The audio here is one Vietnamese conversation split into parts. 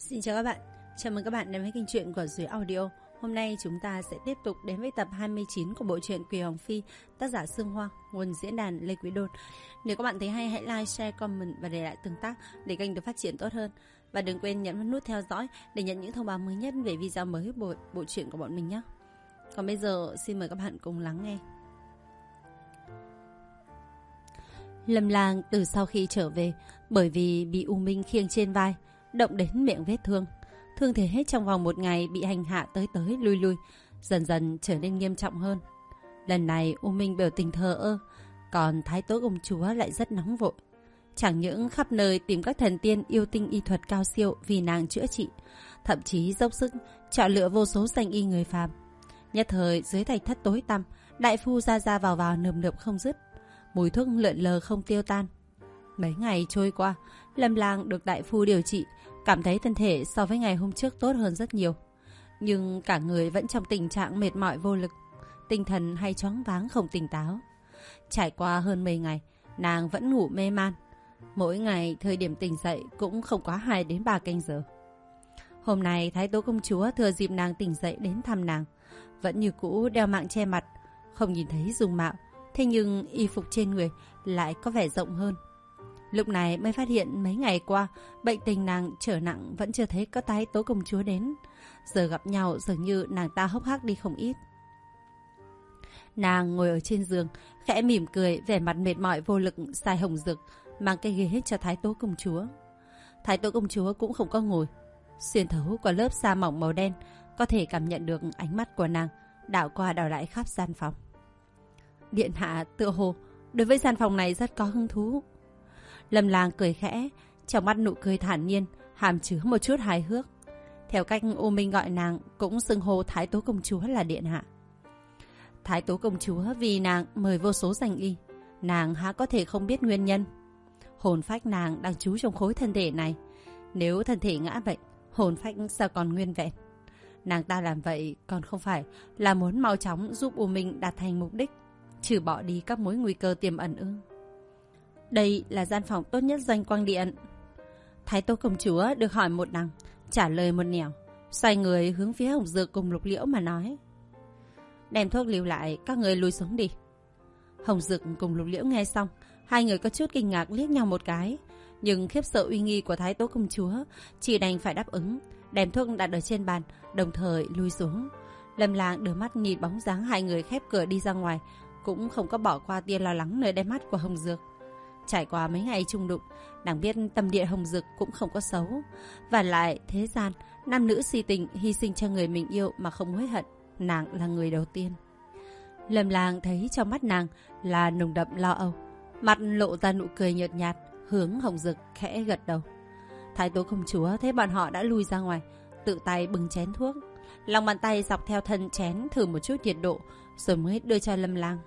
Xin chào các bạn, chào mừng các bạn đến với kênh truyện của Duy Audio. Hôm nay chúng ta sẽ tiếp tục đến với tập 29 của bộ truyện Quỷ Hồng Phi, tác giả Sương Hoa, nguồn diễn đàn Lê Quý Đôn. Nếu các bạn thấy hay hãy like, share, comment và để lại tương tác để kênh được phát triển tốt hơn. Và đừng quên nhấn vào nút theo dõi để nhận những thông báo mới nhất về video mới bộ truyện của bọn mình nhé. Còn bây giờ xin mời các bạn cùng lắng nghe. Lâm Lang từ sau khi trở về, bởi vì bị U Minh khiêng trên vai, động đến miệng vết thương. Thương thế hết trong vòng một ngày bị hành hạ tới lui lui, dần dần trở nên nghiêm trọng hơn. Lần này U Minh biểu tình thờ ơ, còn Thái Tố công chúa lại rất nóng vội. Chẳng những khắp nơi tìm các thần tiên yêu tinh y thuật cao siêu vì nàng chữa trị, thậm chí dốc sức chọn lựa vô số danh y người phàm. Nhất thời dưới thạch thất tối tăm, đại phu ra vào nườm nượp không dứt, mùi thuốc lượn lờ không tiêu tan. Mấy ngày trôi qua, Lâm Lang được đại phu điều trị, cảm thấy thân thể so với ngày hôm trước tốt hơn rất nhiều. Nhưng cả người vẫn trong tình trạng mệt mỏi vô lực, tinh thần hay choáng váng không tỉnh táo. Trải qua hơn 10 ngày, nàng vẫn ngủ mê man. Mỗi ngày thời điểm tỉnh dậy cũng không quá 2 đến 3 canh giờ. Hôm nay Thái Tố công chúa thừa dịp nàng tỉnh dậy đến thăm nàng, vẫn như cũ đeo mạng che mặt, không nhìn thấy dung mạo, thế nhưng y phục trên người lại có vẻ rộng hơn. Lúc này mới phát hiện mấy ngày qua bệnh tình nàng trở nặng vẫn chưa thấy có Thái Tố công chúa đến. Giờ gặp nhau dường như nàng ta hốc hác đi không ít. Nàng ngồi ở trên giường, khẽ mỉm cười, vẻ mặt mệt mỏi vô lực, xài hồng dược mang cái ghế cho Thái Tố công chúa. Thái Tố công chúa cũng không có ngồi, xuyên thấu qua lớp sa mỏng màu đen, có thể cảm nhận được ánh mắt của nàng đảo qua đảo lại khắp gian phòng. Điện hạ tựa hồ đối với gian phòng này rất có hứng thú. Lâm Lang cười khẽ, trong mắt nụ cười thản nhiên, hàm chứa một chút hài hước. Theo cách U Minh gọi nàng, cũng xưng hô Thái Tố công chúa là điện hạ. Thái Tố công chúa vì nàng mời vô số danh y, nàng há có thể không biết nguyên nhân. Hồn phách nàng đang trú trong khối thân thể này, nếu thân thể ngã bệnh, hồn phách sao còn nguyên vẹn. Nàng ta làm vậy còn không phải là muốn mau chóng giúp U Minh đạt thành mục đích, trừ bỏ đi các mối nguy cơ tiềm ẩn ư? Đây là gian phòng tốt nhất Doanh Quang Điện. Thái Tố công chúa được hỏi một đằng, trả lời một nẻo, xoay người hướng phía Hồng Dược cùng Lục Liễu mà nói: đem thuốc lưu lại, các người lùi xuống đi. Hồng Dược cùng Lục Liễu nghe xong, hai người có chút kinh ngạc liếc nhau một cái, nhưng khiếp sợ uy nghi của Thái Tố công chúa, chỉ đành phải đáp ứng, đem thuốc đặt ở trên bàn, đồng thời lui xuống. Lâm Lang đưa mắt nhìn bóng dáng hai người khép cửa đi ra ngoài, cũng không có bỏ qua tia lo lắng nơi đáy mắt của Hồng Dược. Trải qua mấy ngày chung đụng, nàng biết tâm địa Hồng Dược cũng không có xấu, và lại thế gian nam nữ si tình hy sinh cho người mình yêu mà không hối hận, nàng là người đầu tiên. Lâm Lang thấy trong mắt nàng là nồng đậm lo âu, mặt lộ ra nụ cười nhợt nhạt, hướng Hồng Dược khẽ gật đầu. Thái Tố công chúa thấy bọn họ đã lui ra ngoài, tự tay bưng chén thuốc, lòng bàn tay dọc theo thân chén thử một chút nhiệt độ, rồi mới đưa cho Lâm Lang.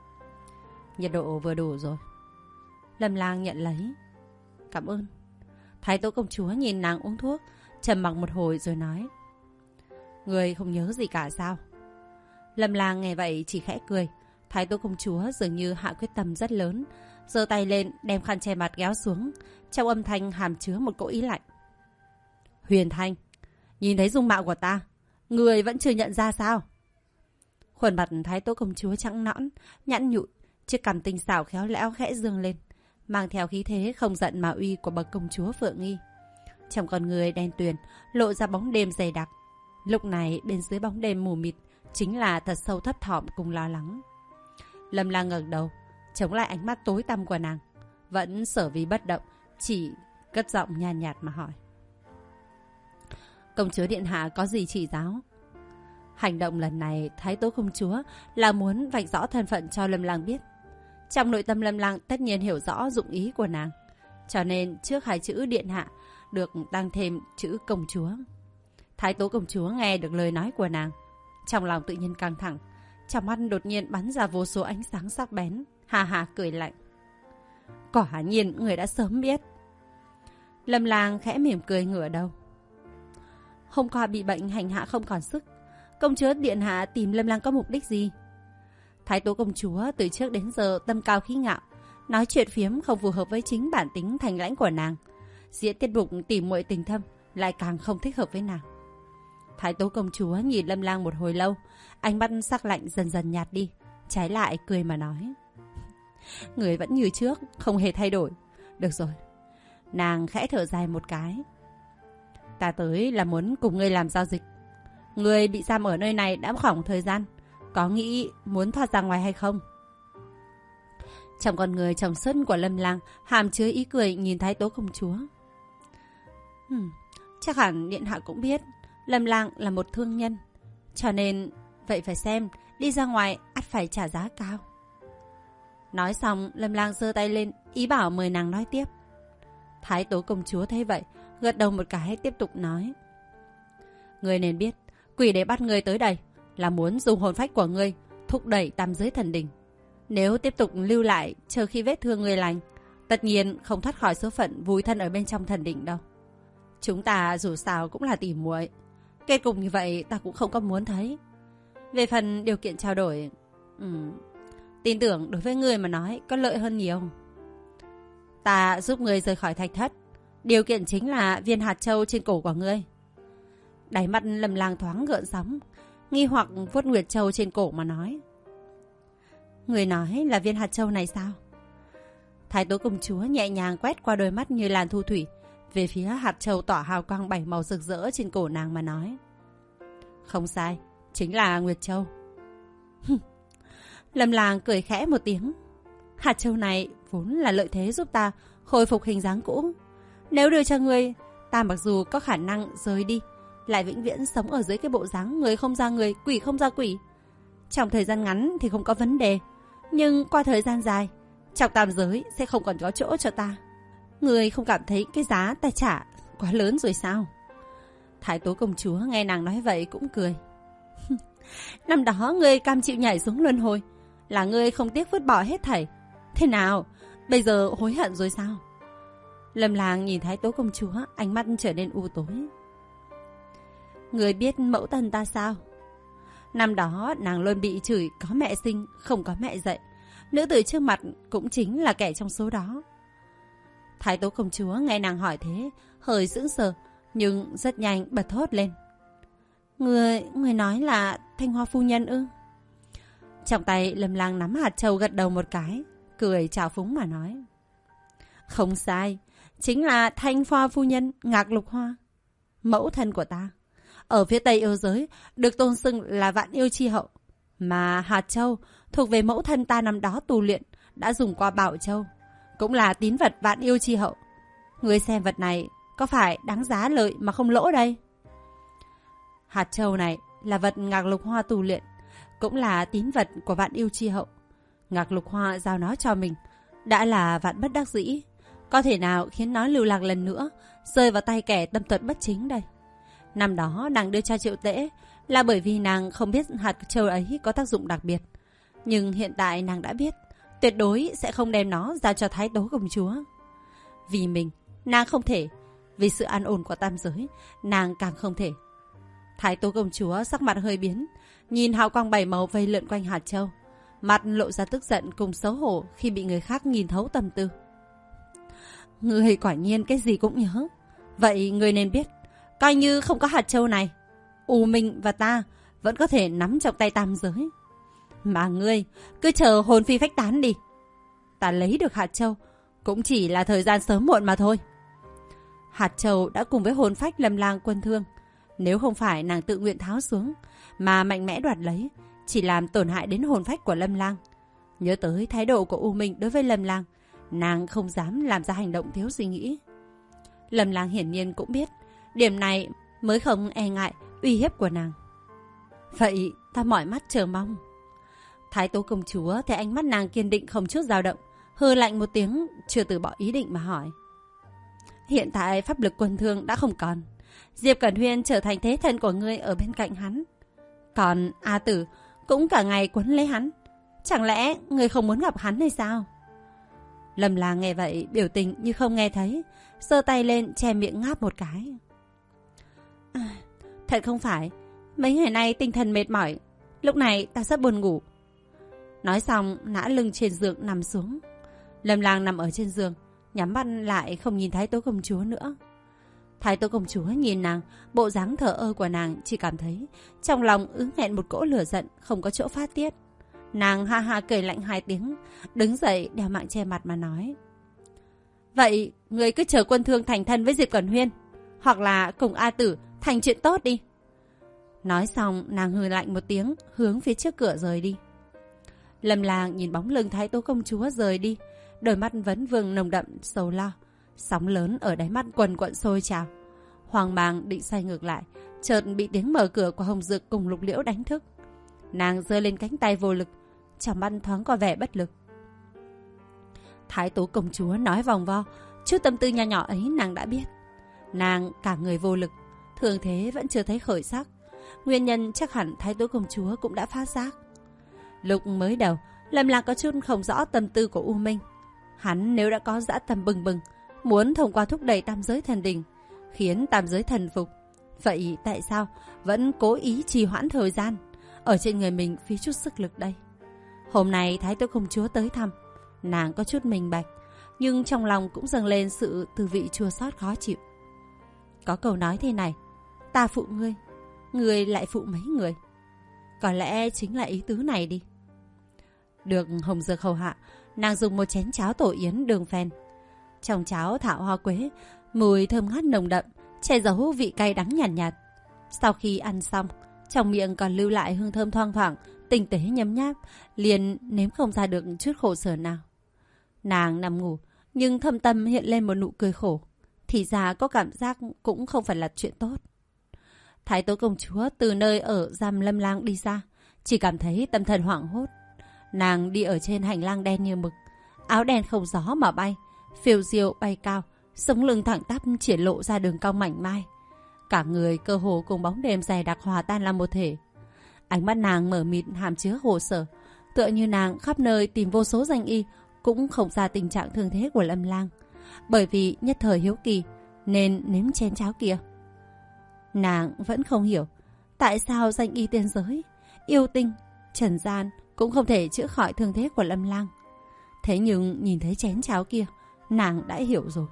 Nhiệt độ vừa đủ rồi. Lâm Lang nhận lấy. Cảm ơn. Thái Tố công chúa nhìn nàng uống thuốc, trầm mặc một hồi rồi nói: người không nhớ gì cả sao? Lâm Lang nghe vậy chỉ khẽ cười. Thái Tố công chúa dường như hạ quyết tâm rất lớn, giơ tay lên đem khăn che mặt kéo xuống, trong âm thanh hàm chứa một cỗ ý lạnh. Huyền Thanh, nhìn thấy dung mạo của ta, người vẫn chưa nhận ra sao? Khuôn mặt Thái Tố công chúa trắng nõn, nhẵn nhụi, chiếc cằm tinh xảo khéo léo khẽ dương lên, mang theo khí thế không giận mà uy của bậc công chúa Phượng Nghi. Trong con người đen tuyền lộ ra bóng đêm dày đặc. Lúc này bên dưới bóng đêm mù mịt chính là thật sâu thấp thỏm cùng lo lắng. Lâm Lang ngẩng đầu, chống lại ánh mắt tối tăm của nàng, vẫn sở vì bất động, chỉ cất giọng nhàn nhạt mà hỏi: công chúa điện hạ có gì chỉ giáo? Hành động lần này Thái Tố công chúa là muốn vạch rõ thân phận cho Lâm Lang biết. Trong nội tâm Lâm Lang tất nhiên hiểu rõ dụng ý của nàng, cho nên trước hai chữ điện hạ được tăng thêm chữ công chúa. Thái Tố công chúa nghe được lời nói của nàng, trong lòng tự nhiên căng thẳng, trong mắt đột nhiên bắn ra vô số ánh sáng sắc bén, hà hà cười lạnh. Quả nhiên người đã sớm biết. Lâm Lang khẽ mỉm cười ngửa đầu. Hôm qua bị bệnh hành hạ không còn sức, công chúa điện hạ tìm Lâm Lang có mục đích gì? Thái Tố công chúa từ trước đến giờ tâm cao khí ngạo, nói chuyện phiếm không phù hợp với chính bản tính thành lãnh của nàng. Diễn tiết mục tỉ muội tình thâm, lại càng không thích hợp với nàng. Thái tố công chúa nhìn Lâm Lang một hồi lâu, ánh mắt sắc lạnh dần dần nhạt đi, trái lại cười mà nói: Người vẫn như trước, không hề thay đổi. Được rồi. Nàng khẽ thở dài một cái. Ta tới là muốn cùng ngươi làm giao dịch. Ngươi bị giam ở nơi này đã khoảng thời gian, có nghĩ muốn thoát ra ngoài hay không? Trong con người trong suốt của Lâm Lang hàm chứa ý cười nhìn Thái tố công chúa. Chắc hẳn điện hạ cũng biết Lâm Lang là một thương nhân, cho nên vậy phải xem đi ra ngoài ắt phải trả giá cao. Nói xong, Lâm Lang giơ tay lên, ý bảo mời nàng nói tiếp. Thái tố công chúa thấy vậy, gật đầu một cái tiếp tục nói. Ngươi nên biết, quỷ đế bắt ngươi tới đây là muốn dùng hồn phách của ngươi thúc đẩy tam giới thần đình. Nếu tiếp tục lưu lại chờ khi vết thương ngươi lành, tất nhiên không thoát khỏi số phận vùi thân ở bên trong thần đình đâu. Chúng ta dù sao cũng là tỉ muội, kết cục như vậy ta cũng không có muốn thấy. Về phần điều kiện trao đổi, tin tưởng đối với ngươi mà nói có lợi hơn nhiều. Ta giúp ngươi rời khỏi thạch thất, điều kiện chính là viên hạt châu trên cổ của ngươi. Đáy mắt Lâm Lang thoáng gợn sóng, nghi hoặc vuốt nguyệt châu trên cổ mà nói. Người nói là viên hạt châu này sao? Thái tố công chúa nhẹ nhàng quét qua đôi mắt như làn thu thủy về phía hạt châu tỏa hào quang 7 màu rực rỡ trên cổ nàng mà nói. Không sai, chính là nguyệt châu. Lâm Lang cười khẽ một tiếng. Hạt châu này vốn là lợi thế giúp ta khôi phục hình dáng cũ. Nếu đưa cho ngươi, ta mặc dù có khả năng rời đi, lại vĩnh viễn sống ở dưới cái bộ dáng người không ra người, quỷ không ra quỷ. Trong thời gian ngắn thì không có vấn đề, nhưng qua thời gian dài, trong tam giới sẽ không còn có chỗ cho ta. Ngươi không cảm thấy cái giá ta trả quá lớn rồi sao? Thái tố công chúa nghe nàng nói vậy cũng cười. Năm đó ngươi cam chịu nhảy xuống luân hồi, là ngươi không tiếc vứt bỏ hết thảy. Thế nào, bây giờ hối hận rồi sao? Lâm Lang nhìn Thái tố công chúa, ánh mắt trở nên u tối. Ngươi biết mẫu thân ta sao? Năm đó nàng luôn bị chửi có mẹ sinh, không có mẹ dạy. Nữ tử trước mặt cũng chính là kẻ trong số đó. Thái tố công chúa nghe nàng hỏi thế, hơi sững sờ, nhưng rất nhanh bật thốt lên. Người nói là Thanh Hoa phu nhân ư? Trong tay Lâm Lang nắm hạt châu gật đầu một cái, cười trào phúng mà nói. Không sai, chính là Thanh Hoa phu nhân Ngạc Lục Hoa, mẫu thân của ta. Ở phía Tây yêu giới được tôn xưng là Vạn Yêu Chi Hậu, mà hạt châu thuộc về mẫu thân ta năm đó tu luyện đã dùng qua Bảo Châu, cũng là tín vật Vạn Yêu Chi Hậu. Ngươi xem vật này có phải đáng giá lợi mà không lỗ đây? Hạt châu này là vật Ngạc Lục Hoa tu luyện, cũng là tín vật của Vạn Yêu Chi Hậu. Ngạc Lục Hoa giao nó cho mình, đã là vạn bất đắc dĩ, có thể nào khiến nó lưu lạc lần nữa, rơi vào tay kẻ tâm thuật bất chính đây? Năm đó nàng đưa cho Triệu Tễ là bởi vì nàng không biết hạt châu ấy có tác dụng đặc biệt. Nhưng hiện tại nàng đã biết, tuyệt đối sẽ không đem nó giao cho Thái tố công chúa. Vì mình, nàng không thể. Vì sự an ổn của tam giới, nàng càng không thể. Thái tố công chúa sắc mặt hơi biến, nhìn hào quang 7 màu vây lượn quanh hạt châu, mặt lộ ra tức giận cùng xấu hổ khi bị người khác nhìn thấu tâm tư. Người quả nhiên cái gì cũng nhớ. Vậy người nên biết, coi như không có hạt châu này, U Minh và ta vẫn có thể nắm trong tay tam giới. Mà ngươi cứ chờ hồn phi phách tán đi. Ta lấy được hạt châu cũng chỉ là thời gian sớm muộn mà thôi. Hạt châu đã cùng với hồn phách Lâm Lang quân thương. Nếu không phải nàng tự nguyện tháo xuống mà mạnh mẽ đoạt lấy, chỉ làm tổn hại đến hồn phách của Lâm Lang. Nhớ tới thái độ của U Minh đối với Lâm Lang, nàng không dám làm ra hành động thiếu suy nghĩ. Lâm Lang hiển nhiên cũng biết điểm này mới không e ngại uy hiếp của nàng. Vậy ta mỏi mắt chờ mong. Thái tố công chúa thấy ánh mắt nàng kiên định không chút dao động, hừ lạnh một tiếng, chưa từ bỏ ý định mà hỏi. Hiện tại pháp lực quân thương đã không còn, Diệp Cẩn Huyên trở thành thế thân của ngươi ở bên cạnh hắn, còn A Tử cũng cả ngày quấn lấy hắn. Chẳng lẽ ngươi không muốn gặp hắn hay sao? Lâm Lang nghe vậy biểu tình như không nghe thấy, giơ tay lên che miệng ngáp một cái. Thật không phải, mấy ngày nay tinh thần mệt mỏi, lúc này ta rất buồn ngủ. Nói xong ngã lưng trên giường nằm xuống. Lâm Lang nằm ở trên giường, nhắm mắt lại không nhìn thấy Tố công chúa nữa. Thái tố công chúa nhìn nàng, bộ dáng thờ ơ của nàng, chỉ cảm thấy trong lòng ứ nghẹn một cỗ lửa giận không có chỗ phát tiết. Nàng ha ha cười lạnh 2 tiếng, đứng dậy đeo mạng che mặt mà nói: Vậy người cứ chờ Quân Thương thành thân với Diệp Cẩn Huyên, hoặc là cùng A Tử thành chuyện tốt đi. Nói xong nàng hừ lạnh một tiếng, hướng phía trước cửa rời đi. Lâm Lang nhìn bóng lưng Thái tố công chúa rời đi, đôi mắt vẫn vương nồng đậm sầu lo. Sóng lớn ở đáy mắt quần quận sôi trào. Hoang mang định xoay ngược lại, chợt bị tiếng mở cửa của Hồng Dực cùng Lục Liễu đánh thức. Nàng giơ lên cánh tay vô lực, trong mắt thoáng có vẻ bất lực. Thái tố công chúa nói vòng vo, chút tâm tư nho nhỏ ấy nàng đã biết. Nàng cả người vô lực, thường thế vẫn chưa thấy khởi sắc. Nguyên nhân chắc hẳn Thái tố công chúa cũng đã phát giác. Lúc mới đầu, Lâm Lang có chút không rõ tâm tư của U Minh. Hắn nếu đã có dã tâm bừng bừng, muốn thông qua thúc đẩy tam giới thần đình, khiến tam giới thần phục, vậy tại sao vẫn cố ý trì hoãn thời gian, ở trên người mình phí chút sức lực đây? Hôm nay Thái tố công chúa tới thăm, nàng có chút minh bạch, nhưng trong lòng cũng dâng lên sự tư vị chua xót khó chịu. Có câu nói thế này: ta phụ ngươi, ngươi lại phụ mấy người. Có lẽ chính là ý tứ này đi. Được Hồng Dược hầu hạ, nàng dùng một chén cháo tổ yến đường phèn. Trong cháo thảo hoa quế, mùi thơm ngát nồng đậm, che giấu vị cay đắng nhàn nhạt. Sau khi ăn xong, trong miệng còn lưu lại hương thơm thoang thoảng, tinh tế nhấm nháp, liền nếm không ra được chút khổ sở nào. Nàng nằm ngủ, nhưng thâm tâm hiện lên một nụ cười khổ. Thì ra có cảm giác cũng không phải là chuyện tốt. Thái tố công chúa từ nơi ở giam Lâm Lang đi ra, chỉ cảm thấy tâm thần hoảng hốt. Nàng đi ở trên hành lang đen như mực, áo đen không gió mà bay, phiêu diêu bay cao, sống lưng thẳng tắp triển lộ ra đường cong mảnh mai. Cả người cơ hồ cùng bóng đêm dày đặc hòa tan làm một thể. Ánh mắt nàng mở mịt hàm chứa khổ sở, tựa như nàng khắp nơi tìm vô số danh y cũng không ra tình trạng thương thế của Lâm Lang, bởi vì nhất thời hiếu kỳ nên nếm chén cháo kia. Nàng vẫn không hiểu tại sao danh y tiên giới, yêu tinh, trần gian cũng không thể chữa khỏi thương thế của Lâm Lang. Thế nhưng nhìn thấy chén cháo kia, nàng đã hiểu rồi.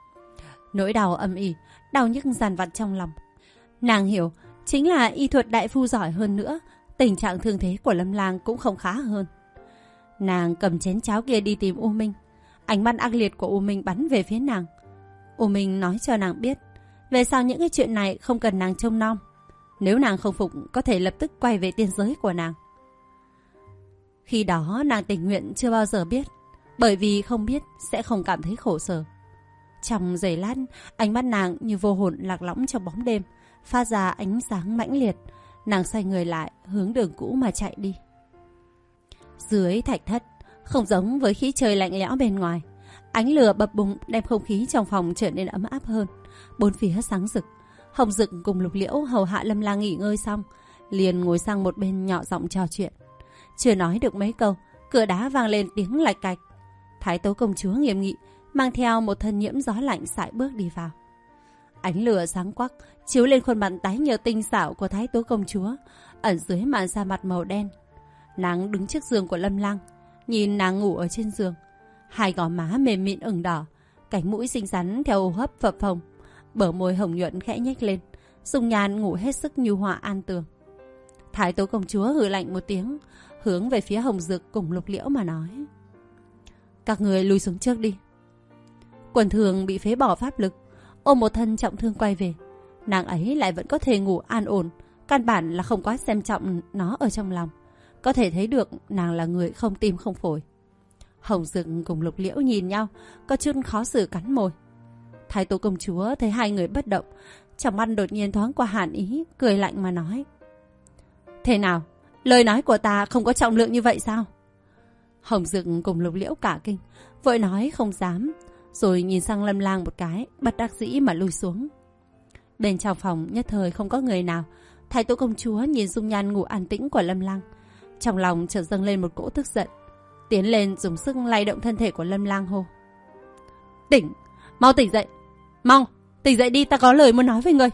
Nỗi đau âm ỉ, đau nhức dằn vặt trong lòng. Nàng hiểu, chính là y thuật đại phu giỏi hơn nữa, tình trạng thương thế của Lâm Lang cũng không khá hơn. Nàng cầm chén cháo kia đi tìm U Minh. Ánh mắt ác liệt của U Minh bắn về phía nàng. U Minh nói cho nàng biết, về sau những cái chuyện này không cần nàng trông nom. Nếu nàng không phục, có thể lập tức quay về tiên giới của nàng. Khi đó nàng tình nguyện chưa bao giờ biết, bởi vì không biết sẽ không cảm thấy khổ sở. Trong giây lát, ánh mắt nàng như vô hồn lạc lõng trong bóng đêm, phát ra ánh sáng mãnh liệt. Nàng xoay người lại, hướng đường cũ mà chạy đi. Dưới thạch thất, không giống với khí trời lạnh lẽo bên ngoài, ánh lửa bập bùng đem không khí trong phòng trở nên ấm áp hơn. Bốn phía sáng rực. Hồng Dực cùng Lục Liễu hầu hạ Lâm Lang nghỉ ngơi xong, liền ngồi sang một bên nhỏ giọng trò chuyện. Chưa nói được mấy câu, cửa đá vang lên tiếng lạch cạch. Thái tố công chúa nghiêm nghị, mang theo một thân nhiễm gió lạnh sải bước đi vào. Ánh lửa sáng quắc chiếu lên khuôn mặt tái nhợt tinh xảo của Thái tố công chúa, ẩn dưới màn da mặt màu đen. Nàng đứng trước giường của Lâm Lang, nhìn nàng ngủ ở trên giường, hai gò má mềm mịn ửng đỏ, cánh mũi xinh xắn theo hô hấp phập phồng, bờ môi hồng nhuận khẽ nhếch lên, dung nhan ngủ hết sức nhu hòa an tường. Thái tố công chúa hừ lạnh một tiếng, hướng về phía Hồng Dực cùng Lục Liễu mà nói: các người lùi xuống trước đi. Quần thường bị phế bỏ pháp lực, ôm một thân trọng thương quay về. Nàng ấy lại vẫn có thể ngủ an ổn, căn bản là không quá xem trọng nó ở trong lòng. Có thể thấy được nàng là người không tim không phổi. Hồng Dực cùng Lục Liễu nhìn nhau, có chút khó xử cắn môi. Thái tố công chúa thấy hai người bất động, trong mắt đột nhiên thoáng qua hàn ý, cười lạnh mà nói: thế nào, lời nói của ta không có trọng lượng như vậy sao? Hồng Dực cùng Lục Liễu cả kinh, vội nói không dám, rồi nhìn sang Lâm Lang một cái, bất đắc dĩ mà lùi xuống. Bên trong phòng nhất thời không có người nào. Thái tố công chúa nhìn dung nhan ngủ an tĩnh của Lâm Lang, trong lòng chợt dâng lên một cỗ tức giận, tiến lên dùng sức lay động thân thể của Lâm Lang hô: tỉnh, mau tỉnh dậy, mau tỉnh dậy đi, ta có lời muốn nói với ngươi.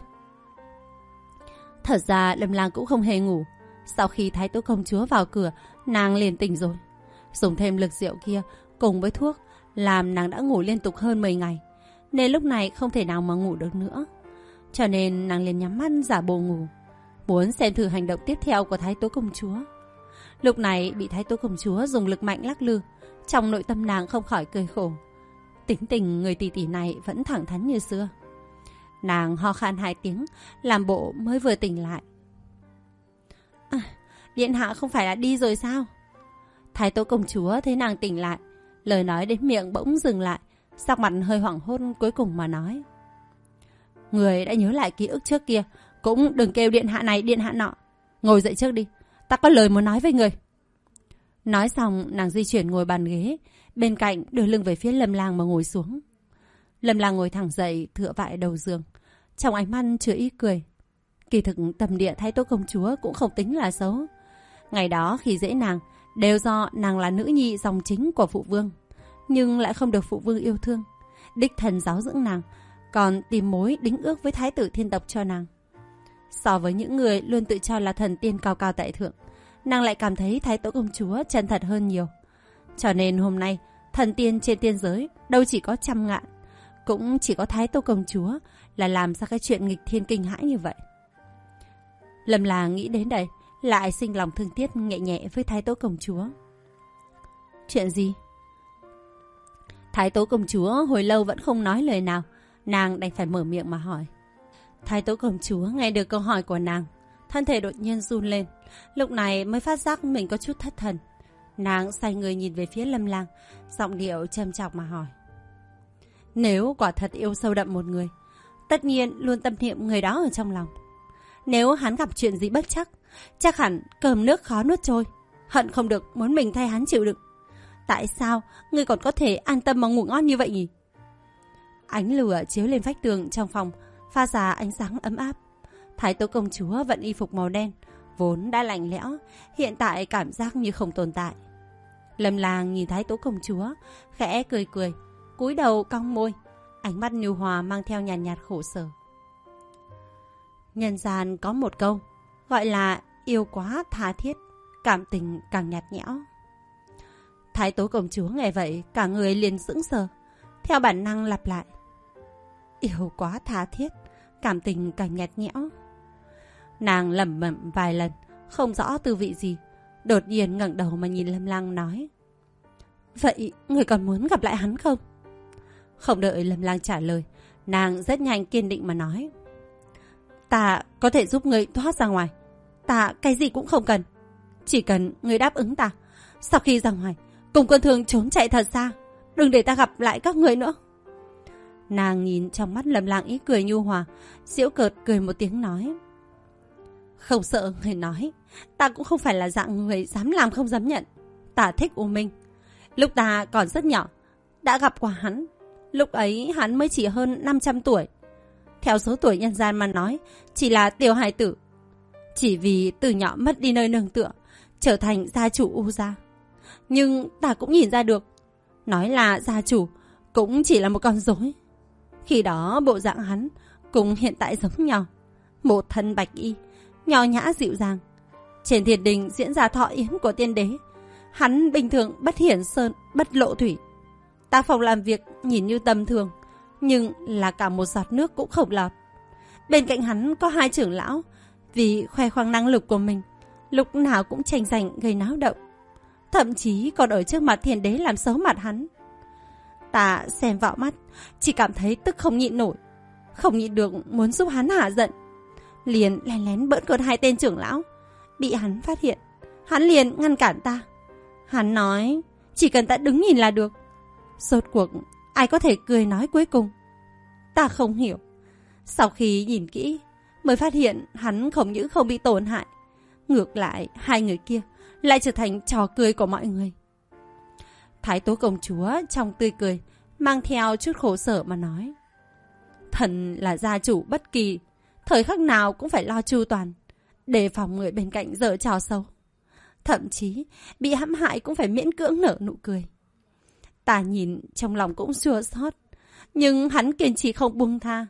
Thật ra Lâm Lang cũng không hề ngủ. Sau khi Thái tố công chúa vào cửa, nàng liền tỉnh rồi. Dùng thêm lực rượu kia cùng với thuốc làm nàng đã ngủ liên tục hơn 10 ngày, nên lúc này không thể nào mà ngủ được nữa. Cho nên nàng liền nhắm mắt giả bộ ngủ, muốn xem thử hành động tiếp theo của Thái Tố công chúa. Lúc này bị Thái Tố công chúa dùng lực mạnh lắc lư, trong nội tâm nàng không khỏi cười khổ. Tính tình người tỷ tỷ này vẫn thẳng thắn như xưa. Nàng ho khan 2 tiếng, làm bộ mới vừa tỉnh lại. Điện hạ không phải là đi rồi sao? Thái Tố công chúa thấy nàng tỉnh lại, lời nói đến miệng bỗng dừng lại, sắc mặt hơi hoảng hốt cuối cùng mà nói. Người đã nhớ lại ký ức trước kia, cũng đừng kêu điện hạ này điện hạ nọ. Ngồi dậy trước đi, ta có lời muốn nói với người. Nói xong nàng di chuyển ngồi bàn ghế, bên cạnh đưa lưng về phía Lâm Lang mà ngồi xuống. Lâm Lang ngồi thẳng dậy tựa vào đầu giường, trong ánh mắt chứa ý cười. Kỳ thực tầm địa Thái Tố công chúa cũng không tính là xấu. Ngày đó khi dễ nàng đều do nàng là nữ nhi dòng chính của phụ vương, nhưng lại không được phụ vương yêu thương, đích thân giáo dưỡng nàng, còn tìm mối đính ước với thái tử thiên tộc cho nàng. So với những người luôn tự cho là thần tiên cao cao tại thượng, nàng lại cảm thấy Thái Tố công chúa chân thật hơn nhiều. Cho nên hôm nay thần tiên trên tiên giới đâu chỉ có 100 ngàn, cũng chỉ có Thái Tố công chúa là làm ra cái chuyện nghịch thiên kinh hãi như vậy. Lâm Lang nghĩ đến đây lại sinh lòng thương tiếc nhẹ nhẹ với Thái Tố công chúa. Chuyện gì? Thái Tố công chúa hồi lâu vẫn không nói lời nào, nàng đành phải mở miệng mà hỏi. Thái Tố công chúa nghe được câu hỏi của nàng, thân thể đột nhiên run lên, lúc này mới phát giác mình có chút thất thần. Nàng xoay người nhìn về phía Lâm Lang, giọng điệu trầm trọng mà hỏi. Nếu quả thật yêu sâu đậm một người, tất nhiên luôn tâm niệm người đó ở trong lòng. Nếu hắn gặp chuyện gì bất chắc, chắc hẳn cơm nước khó nuốt trôi, hận không được muốn mình thay hắn chịu đựng. Tại sao ngươi còn có thể an tâm mà ngủ ngon như vậy nhỉ? Ánh lửa chiếu lên vách tường trong phòng, pha ra ánh sáng ấm áp. Thái Tố công chúa vận y phục màu đen, vốn đã lạnh lẽo, hiện tại cảm giác như không tồn tại. Lâm Lang nhìn Thái Tố công chúa, khẽ cười cười, cúi đầu cong môi, ánh mắt nhu hòa mang theo nhàn nhạt khổ sở. Nhân gian có một câu gọi là yêu quá tha thiết, cảm tình càng nhạt nhẽo. Thái Tố công chúa nghe vậy, cả người liền sững sờ, theo bản năng lặp lại. Yêu quá tha thiết, cảm tình càng nhạt nhẽo. Nàng lẩm bẩm vài lần, không rõ tư vị gì, đột nhiên ngẩng đầu mà nhìn Lâm Lang nói. Vậy người còn muốn gặp lại hắn không? Không đợi Lâm Lang trả lời, nàng rất nhanh kiên định mà nói. Ta có thể giúp người thoát ra ngoài, ta cái gì cũng không cần, chỉ cần người đáp ứng ta, sau khi ra ngoài cùng quân thường trốn chạy thật xa, đừng để ta gặp lại các người nữa. Nàng nhìn trong mắt Lâm Lang ý cười nhu hòa, giễu cợt cười một tiếng nói. Không sợ người nói, ta cũng không phải là dạng người dám làm không dám nhận. Ta thích U Minh. Lúc ta còn rất nhỏ, đã gặp qua hắn. Lúc ấy hắn mới chỉ hơn 500 tuổi. Theo số tuổi nhân gian mà nói, chỉ là tiểu hài tử. Chỉ vì từ nhỏ mất đi nơi nương tựa, trở thành gia chủ U gia. Nhưng ta cũng nhìn ra được, nói là gia chủ cũng chỉ là một con rối. Khi đó bộ dạng hắn cùng hiện tại giống nhau, một thân bạch y, nho nhã dịu dàng. Trên thiên đình diễn ra thọ yến của tiên đế, hắn bình thường bất hiển sơn, bất lộ thủy. Tác phong làm việc nhìn như tầm thường, nhưng là cả một giọt nước cũng không lọt. Bên cạnh hắn có 2 trưởng lão, vì khoe khoang năng lực của mình, lúc nào cũng tranh giành gây náo động, thậm chí còn ở trước mặt thiên đế làm xấu mặt hắn. Ta xem vào mắt, chỉ cảm thấy tức không nhịn nổi, không nhịn được muốn giúp hắn hạ giận, liền lén lén bỡn cợt 2 tên trưởng lão. Bị hắn phát hiện, hắn liền ngăn cản ta. Hắn nói chỉ cần ta đứng nhìn là được. Rốt cuộc ai có thể cười nói cuối cùng? Ta không hiểu. Sau khi nhìn kỹ mới phát hiện hắn không những không bị tổn hại, ngược lại 2 người kia lại trở thành trò cười của mọi người. Thái Tố công chúa trong tươi cười mang theo chút khổ sở mà nói. Thần là gia chủ bất kỳ, thời khắc nào cũng phải lo chu toàn, đề phòng người bên cạnh giở trò xấu. Thậm chí bị hãm hại cũng phải miễn cưỡng nở nụ cười. Ta nhìn trong lòng cũng chua xót, nhưng hắn kiên trì không buông tha.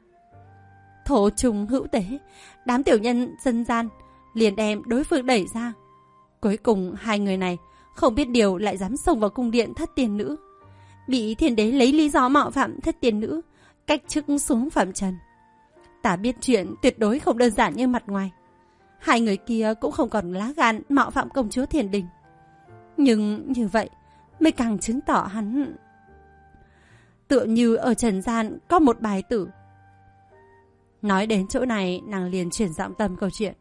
Thổ trùng hữu tế, đám tiểu nhân dân gian liền đem đối phương đẩy ra. Cuối cùng 2 người này không biết điều lại dám xông vào cung điện thất tiên nữ, bị thiên đế lấy lý do mạo phạm thất tiên nữ, cách chức xuống phạm trần. Ta biết chuyện tuyệt đối không đơn giản như mặt ngoài. Hai người kia cũng không còn lá gan mạo phạm công chúa Thiền Đình. Nhưng như vậy mới càng chứng tỏ hắn tựa như ở trần gian có một bài tử. Nói đến chỗ này, nàng liền chuyển giọng tâm câu chuyện.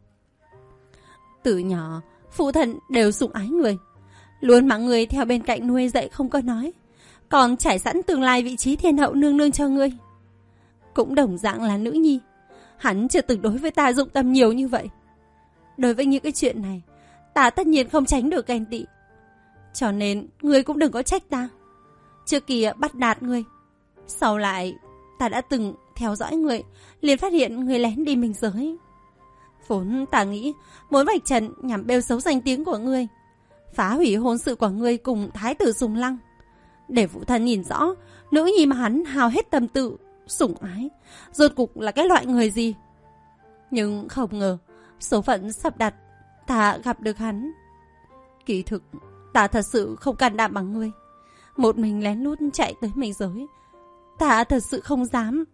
Từ nhỏ, phụ thân đều sủng ái người, luôn mang người theo bên cạnh nuôi dạy không có nói, còn trải sẵn tương lai vị trí thiên hậu nương nương cho ngươi. Cũng đồng dạng là nữ nhi, hắn chưa từng đối với ta dụng tâm nhiều như vậy. Đối với những cái chuyện này, ta tất nhiên không tránh được ghen tị. Cho nên, ngươi cũng đừng có trách ta. Trước kia bắt nạt ngươi, sau lại ta đã từng theo dõi ngươi, liền phát hiện ngươi lén đi minh giới. Vốn ta nghĩ muốn vạch trần nhằm bêu xấu danh tiếng của ngươi, phá hủy hôn sự của ngươi cùng thái tử Sùng Lăng, để phụ thân nhìn rõ nữ nhi mà hắn hao hết tâm tư sủng ái rốt cuộc là cái loại người gì. Nhưng không ngờ số phận sắp đặt ta gặp được hắn. Kỳ thực ta thật sự không can đảm bằng ngươi, một mình lén lút chạy tới minh giới. Ta thật sự không dám.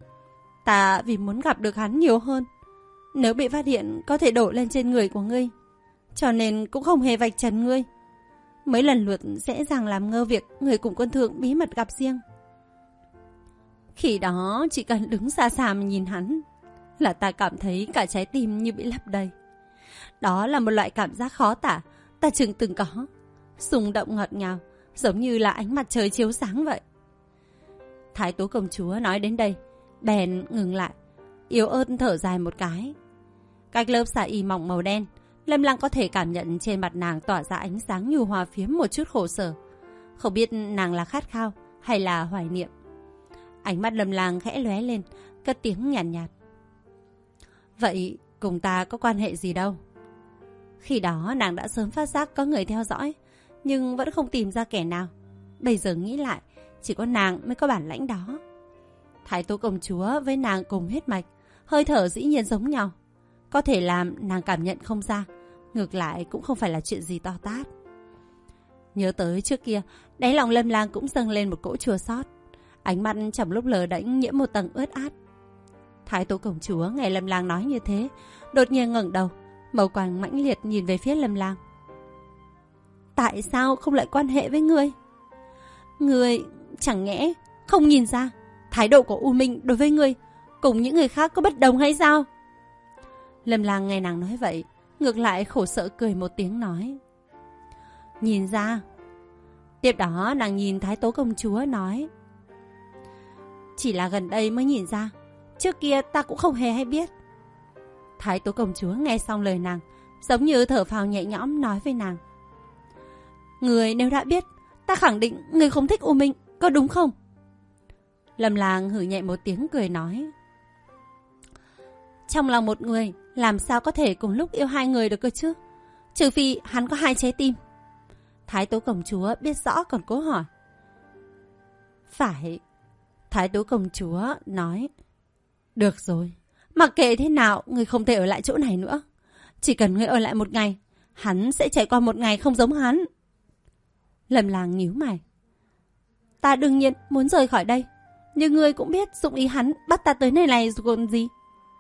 Ta vì muốn gặp được hắn nhiều hơn, nếu bị phát hiện có thể đổ lên trên người của ngươi, cho nên cũng không hề vạch trần ngươi. Mấy lần lượt dễ dàng làm ngơ việc người cùng quân thượng bí mật gặp riêng. Khi đó chỉ cần đứng xa xa mà nhìn hắn là ta cảm thấy cả trái tim như bị lấp đầy. Đó là một loại cảm giác khó tả ta chưa từng có, xung động ngọt ngào, giống như là ánh mặt trời chiếu sáng vậy. Thái tố công chúa nói đến đây bèn ngừng lại, yếu ớt thở dài một cái. Cách lớp xà y mỏng màu đen, Lâm Lang có thể cảm nhận trên mặt nàng tỏa ra ánh sáng nhu hòa phiếm một chút khổ sở. Không biết nàng là khát khao hay là hoài niệm. Ánh mắt Lâm Lang khẽ lóe lên, cất tiếng nhàn nhạt. Vậy cùng ta có quan hệ gì đâu? Khi đó nàng đã sớm phát giác có người theo dõi, nhưng vẫn không tìm ra kẻ nào. Bây giờ nghĩ lại, chỉ có nàng mới có bản lãnh đó. Thái tố công chúa với nàng cùng huyết mạch, hơi thở dĩ nhiên giống nhau, có thể làm nàng cảm nhận không ra. Ngược lại cũng không phải là chuyện gì to tát. Nhớ tới trước kia, đáy lòng Lâm Lang cũng dâng lên một cỗ chua xót. Ánh mắt trong lúc lờ đễnh nhiễm một tầng ướt át. Thái tố công chúa nghe Lâm Lang nói như thế, đột nhiên ngẩng đầu, màu quang mãnh liệt nhìn về phía Lâm Lang. Tại sao không lại quan hệ với ngươi? Ngươi chẳng nhẽ không nhìn ra thái độ của U Minh đối với ngươi cùng những người khác có bất đồng hay sao? Lâm Lang nghe nàng nói vậy, ngược lại khổ sở cười một tiếng nói. Nhìn ra. Tiếp đó nàng nhìn thái tố công chúa nói. Chỉ là gần đây mới nhìn ra, trước kia ta cũng không hề hay biết. Thái tố công chúa nghe xong lời nàng, giống như thở phào nhẹ nhõm nói với nàng. Người nếu đã biết, ta khẳng định người không thích U Minh, có đúng không? Lâm Lang hử nhẹ một tiếng cười nói. Trong lòng một người, làm sao có thể cùng lúc yêu hai người được cơ chứ? Trừ phi hắn có hai trái tim. Thái tố công chúa biết rõ còn cố hỏi. Phải. Thái tố công chúa nói. Được rồi, mặc kệ thế nào, người không thể ở lại chỗ này nữa. Chỉ cần người ở lại một ngày, hắn sẽ trải qua một ngày không giống hắn. Lâm Lang nhíu mày. Ta đương nhiên muốn rời khỏi đây, nhưng ngươi cũng biết dụng ý hắn bắt ta tới nơi này rồi còn gì.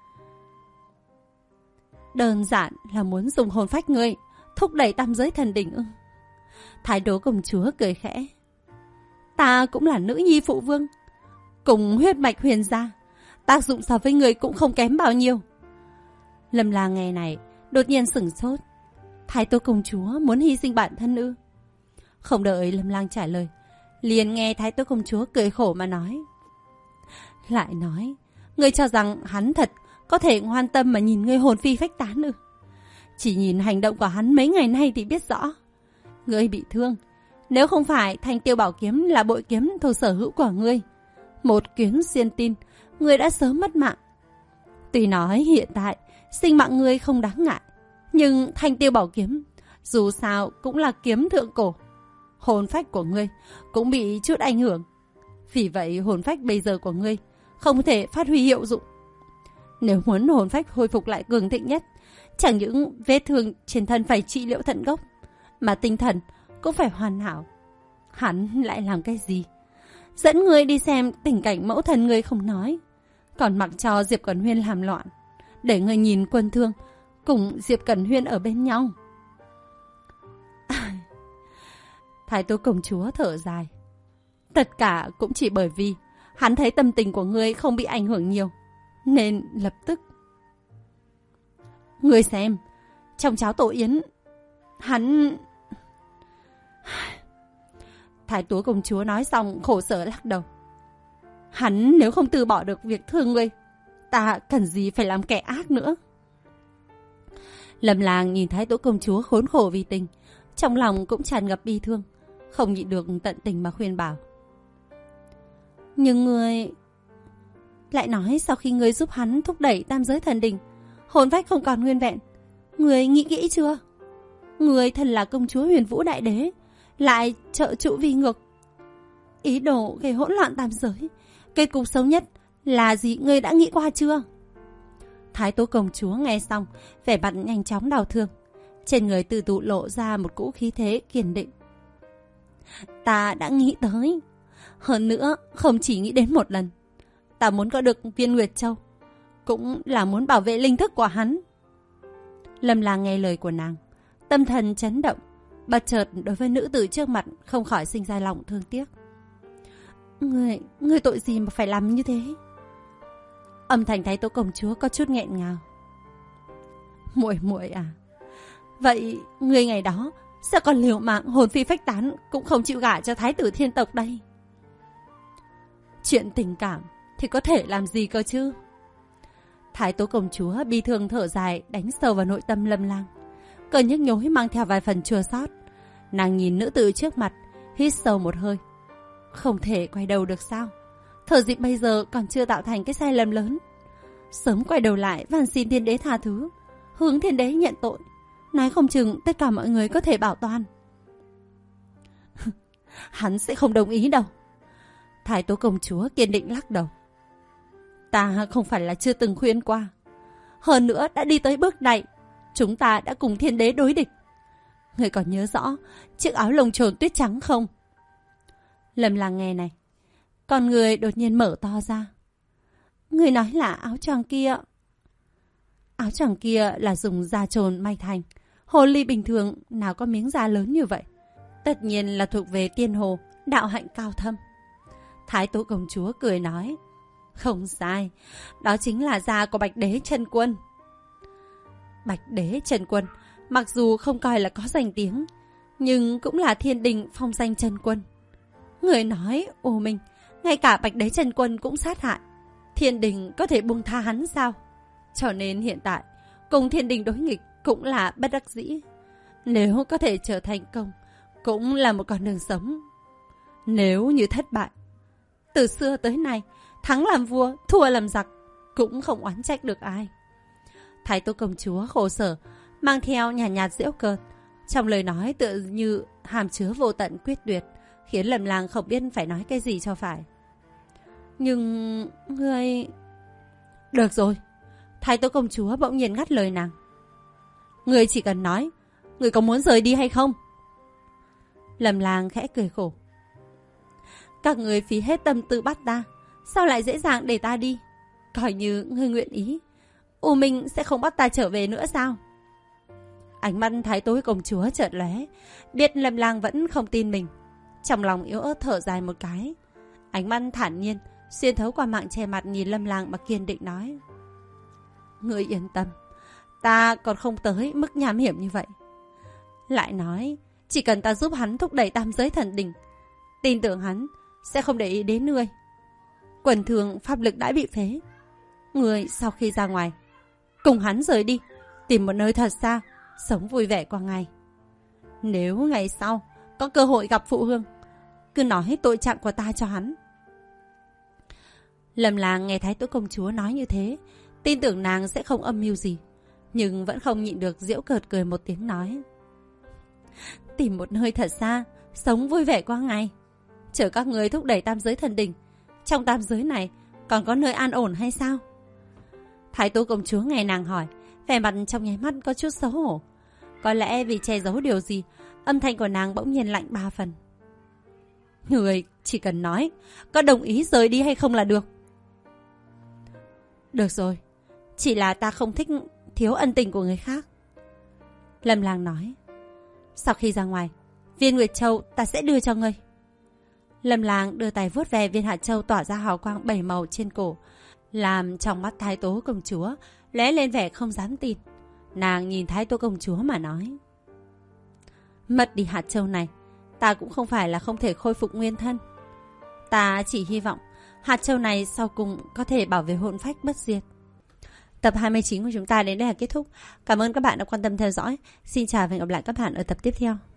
Đơn giản là muốn dùng hồn phách ngươi thúc đẩy tam giới thần đình ư? Thái tố công chúa cười khẽ. Ta cũng là nữ nhi phụ vương, cùng huyết mạch huyền gia, tác dụng so với người cũng không kém bao nhiêu. Lâm Lang nghe này đột nhiên sửng sốt. Thái tố công chúa muốn hy sinh bản thân ư? Không đợi Lâm Lang trả lời, liền nghe thái tố công chúa cười khổ mà nói. Lại nói, ngươi cho rằng hắn thật có thể ngoan tâm mà nhìn ngươi hồn phi phách tán ư? Chỉ nhìn hành động của hắn mấy ngày nay thì biết rõ. Ngươi bị thương, nếu không phải thanh tiêu bảo kiếm là bội kiếm thuộc sở hữu của ngươi, một kiếm xuyên tim, ngươi đã sớm mất mạng. Tuy nói hiện tại sinh mạng ngươi không đáng ngại, nhưng thanh tiêu bảo kiếm dù sao cũng là kiếm thượng cổ, hồn phách của ngươi cũng bị chút ảnh hưởng. Vì vậy hồn phách bây giờ của ngươi không thể phát huy hiệu dụng. Nếu muốn hồn phách hồi phục lại cường thịnh nhất, chẳng những vết thương trên thân phải trị liệu tận gốc, mà tinh thần cũng phải hoàn hảo. Hắn lại làm cái gì? Dẫn ngươi đi xem tình cảnh mẫu thần ngươi không nói, còn mặc cho Diệp Cẩn Huyên làm loạn, để người nhìn Quân Thương cùng Diệp Cẩn Huyên ở bên nhau. Thái tố công chúa thở dài. Tất cả cũng chỉ bởi vì hắn thấy tâm tình của ngươi không bị ảnh hưởng nhiều, nên lập tức. Ngươi xem, trong cháo tổ yến, hắn... Thái tố công chúa nói xong khổ sở lắc đầu. Hắn nếu không từ bỏ được việc thương ngươi, ta cần gì phải làm kẻ ác nữa. Lâm Lang nhìn Thái tố công chúa khốn khổ vì tình, trong lòng cũng tràn ngập bi thương, không nhịn được tận tình mà khuyên bảo. Nhưng ngươi... Lại nói sau khi ngươi giúp hắn thúc đẩy tam giới thần đình, hồn phách không còn nguyên vẹn, ngươi nghĩ kỹ chưa? Ngươi thân là công chúa Huyền Vũ Đại Đế, lại trợ trụ vi ngược, ý đồ gây hỗn loạn tam giới, kết cục xấu nhất là gì ngươi đã nghĩ qua chưa? Thái tố công chúa nghe xong, vẻ mặt nhanh chóng đau thương, trên người từ từ lộ ra một cỗ khí thế kiên định. Ta đã nghĩ tới, hơn nữa không chỉ nghĩ đến một lần. Ta muốn có được viên Nguyệt Châu, cũng là muốn bảo vệ linh thức của hắn. Lâm Lang nghe lời của nàng, tâm thần chấn động, bất chợt đối với nữ tử trước mặt không khỏi sinh ra lòng thương tiếc. Ngươi tội gì mà phải làm như thế? Âm thanh Thái tố công chúa có chút nghẹn ngào. Muội à, vậy ngươi ngày đó sẽ còn liều mạng hồn phi phách tán cũng không chịu gả cho Thái tử Thiên tộc đây. Chuyện tình cảm thì có thể làm gì cơ chứ? Thái tố công chúa bi thương thở dài, đánh sâu vào nội tâm Lâm Lang. Cơn nhức nhối mang theo vài phần chua xót. Nàng nhìn nữ tử trước mặt, hít sâu một hơi. Không thể quay đầu được sao? Thời dịp bây giờ còn chưa tạo thành cái sai lầm lớn. Sớm quay đầu lại van xin Thiên Đế tha thứ, hướng Thiên Đế nhận tội, nói không chừng tất cả mọi người có thể bảo toàn. Hắn sẽ không đồng ý đâu. Thái tố công chúa kiên định lắc đầu. Ta không phải là chưa từng khuyên qua. Hơn nữa đã đi tới bước này, chúng ta đã cùng Thiên Đế đối địch. Người còn nhớ rõ chiếc áo lông trồn tuyết trắng không? Lâm Lang nghe này, con người đột nhiên mở to ra. Người nói là áo choàng kia. Áo choàng kia là dùng da trồn may thành. Hồ ly bình thường nào có miếng da lớn như vậy. Tất nhiên là thuộc về tiên hồ, đạo hạnh cao thâm. Thái tố công chúa cười nói. Không sai, đó chính là da của Bạch Đế Chân Quân. Bạch Đế Chân Quân mặc dù không coi là có danh tiếng, nhưng cũng là thiên đình phong danh chân quân. Người nói ô minh, ngay cả Bạch Đế Chân Quân cũng sát hại, thiên đình có thể buông tha hắn sao? Cho nên hiện tại cùng thiên đình đối nghịch cũng là bất đắc dĩ. Nếu có thể trở thành công, cũng là một con đường sống. Nếu như thất bại, từ xưa tới nay thắng làm vua, thua làm giặc, cũng không oán trách được ai. Thái tố công chúa khổ sở, mang theo nhàn nhạt giễu cợt, trong lời nói tựa như hàm chứa vô tận quyết tuyệt, khiến Lâm Lang không biết phải nói cái gì cho phải. Nhưng ngươi... Được rồi. Thái tố công chúa bỗng nhiên ngắt lời nàng. Ngươi chỉ cần nói, ngươi có muốn rời đi hay không? Lâm Lang khẽ cười khổ. Các người phí hết tâm tư bắt ta, sao lại dễ dàng để ta đi? Coi như ngươi nguyện ý, U Minh sẽ không bắt ta trở về nữa sao? Ánh mắt Thái tố công chúa chợt lóe, biết Lâm Lang vẫn không tin mình, trong lòng yếu ớt thở dài một cái. Ánh mắt thản nhiên xuyên thấu qua mạng che mặt nhìn Lâm Lang mà kiên định nói. Ngươi yên tâm, ta còn không tới mức nham hiểm như vậy. Lại nói, chỉ cần ta giúp hắn thúc đẩy tam giới thần đình, tin tưởng hắn sẽ không để ý đến ngươi. Quần thường pháp lực đã bị phế, ngươi sau khi ra ngoài cùng hắn rời đi, tìm một nơi thật xa, sống vui vẻ qua ngày. Nếu ngày sau có cơ hội gặp phụ hương, cứ nói tội trạng của ta cho hắn. Lâm Lang nghe Thái tố công chúa nói như thế, tin tưởng nàng sẽ không âm mưu gì, nhưng vẫn không nhịn được giễu cợt cười một tiếng nói. Tìm một nơi thật xa, sống vui vẻ qua ngày, chờ các người thúc đẩy tam giới thần đình. Trong tam giới này còn có nơi an ổn hay sao? Thái tố công chúa nghe nàng hỏi, vẻ mặt trong nháy mắt có chút xấu hổ. Có lẽ vì che giấu điều gì, âm thanh của nàng bỗng nhiên lạnh 3 phần. Người chỉ cần nói có đồng ý rời đi hay không là được. Được rồi, chỉ là ta không thích thiếu ân tình của người khác. Lâm Lang nói. Sau khi ra ngoài, viên Nguyệt Châu ta sẽ đưa cho ngươi. Lâm Lang đưa tay vuốt về viên hạt châu tỏa ra hào quang 7 màu trên cổ, làm trong mắt Thái Tố công chúa lóe lên vẻ không dám tin. Nàng nhìn Thái Tố công chúa mà nói. Mất đi hạt châu này, ta cũng không phải là không thể khôi phục nguyên thân. Ta chỉ hy vọng hạt châu này sau cùng có thể bảo vệ hồn phách bất diệt. Tập 29 của chúng ta đến đây là kết thúc. Cảm ơn các bạn đã quan tâm theo dõi. Xin chào và hẹn gặp lại các bạn ở tập tiếp theo.